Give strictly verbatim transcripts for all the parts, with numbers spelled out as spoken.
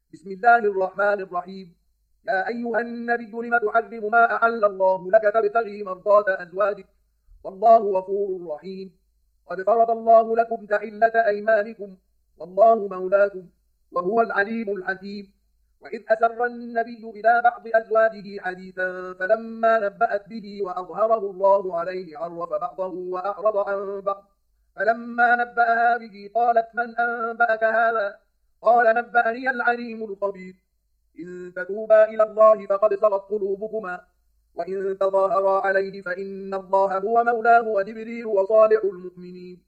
بسم الله الرحمن الرحيم. يا أيها النبي لم تحرم ما أحل الله لك تبتغي مرضات أزواجك والله غفور رحيم. قد فرض الله لكم تحلة أيمانكم والله مولاكم وهو العليم الحكيم. وإذ أسر النبي إلى بعض أزواجه حديثا فلما نبأت به وأظهره الله عليه عرف بعضه وأعرض عن بعض. فلما نبأها به قالت من أنبأك هذا؟ قال نبأني العليم الخبير. إن تتوبا إلى الله فقد صغت قلوبكما وإن تظاهرا عليه فإن الله هو مولاه وجبريل وصالح المؤمنين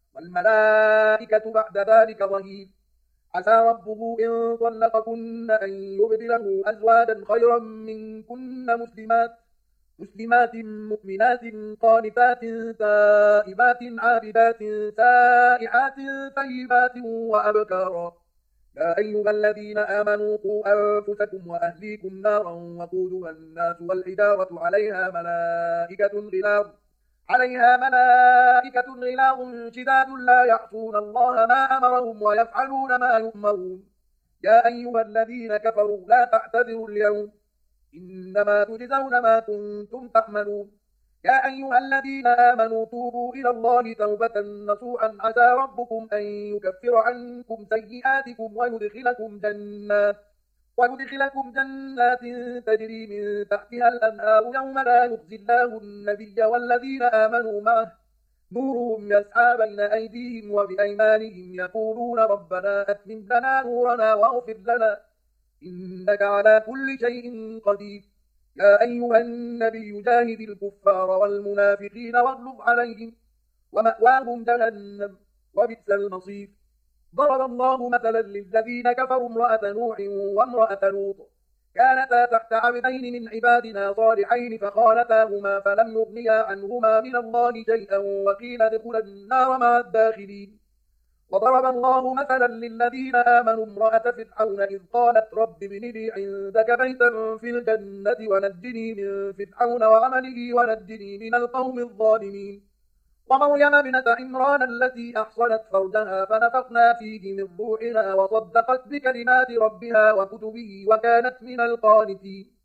والملائكة بعد ذلك ظهير. عسى ربه إن طلقكن أن يبدله أزواجا خيرا منكن مسلمات مسلمات مؤمنات قانتات تائبات عابدات سائحات طيبات وأبكارا. يا أيها الذين آمنوا قوا أنفسكم وأهليكم نارا وقودها الناس والحجارة عليها ملائكة غلاظ عليها ملائكة غلاظ شداد لا يعصون الله ما أمرهم ويفعلون ما يؤمرون. يا أيها الذين كفروا لا تعتذروا اليوم إنما تجزون ما كنتم تعملون. يا أيها الذين آمنوا توبوا إلى الله توبة نصوحا عسى ربكم أن يكفر عنكم سيئاتكم ويدخلكم جنات ويدخلكم جنات تجري من تحتها الأنهار يوم لا يخزي الله النبي والذين آمنوا معه نورهم يسعى بين أيديهم وبأيمانهم يقولون ربنا أتمم لنا نورنا واغفر لنا إنك على كل شيء قدير. يا أيها النبي جاهد الكفار والمنافقين واغلظ عليهم ومأواهم جهنم وبئس المصير. ضرب الله مثلا للذين كفروا امرأة نوح وامرأة لوط كانتا تحت عبدين من عبادنا صالحين فخانتاهما فلم يغنيا عنهما من الله شيئا وقيل ادخلا النار مع الداخلين. وضرب الله مثلا للذين آمنوا امرأة فرعون إذ قالت رب ابن لي عندك بيتا في الجنة ونجني من فرعون وعمله ونجني من القوم الظالمين. ومريم ابنة عمران التي أحصنت فرجها فنفخنا فيه من روحنا وصدقت بكلمات ربها وكتبه وكانت من القانتين.